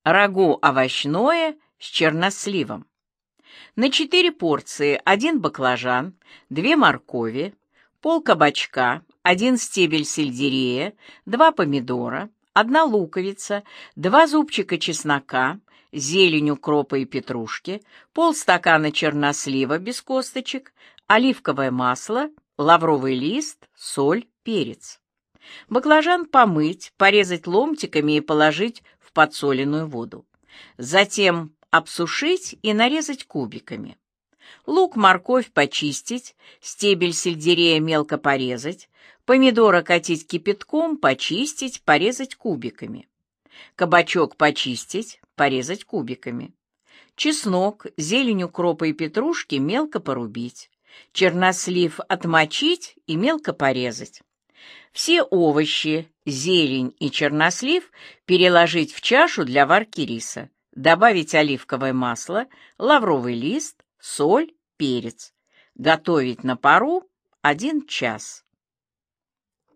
Рагу овощное с черносливом. На 4 порции 1 баклажан, 2 моркови, пол кабачка, 1 стебель сельдерея, 2 помидора, 1 луковица, 2 зубчика чеснока, зелень укропа и петрушки, полстакана чернослива без косточек, оливковое масло, лавровый лист, соль, перец. Баклажан помыть, порезать ломтиками и положить в подсоленную воду. Затем обсушить и нарезать кубиками. Лук, морковь почистить, стебель сельдерея мелко порезать, помидор окатить кипятком, почистить, порезать кубиками. Кабачок почистить, порезать кубиками. Чеснок, зелень укропа и петрушки мелко порубить. Чернослив отмочить и мелко порезать. Все овощи, зелень и чернослив переложить в чашу для варки риса. Добавить оливковое масло, лавровый лист, соль, перец. Готовить на пару 1 час.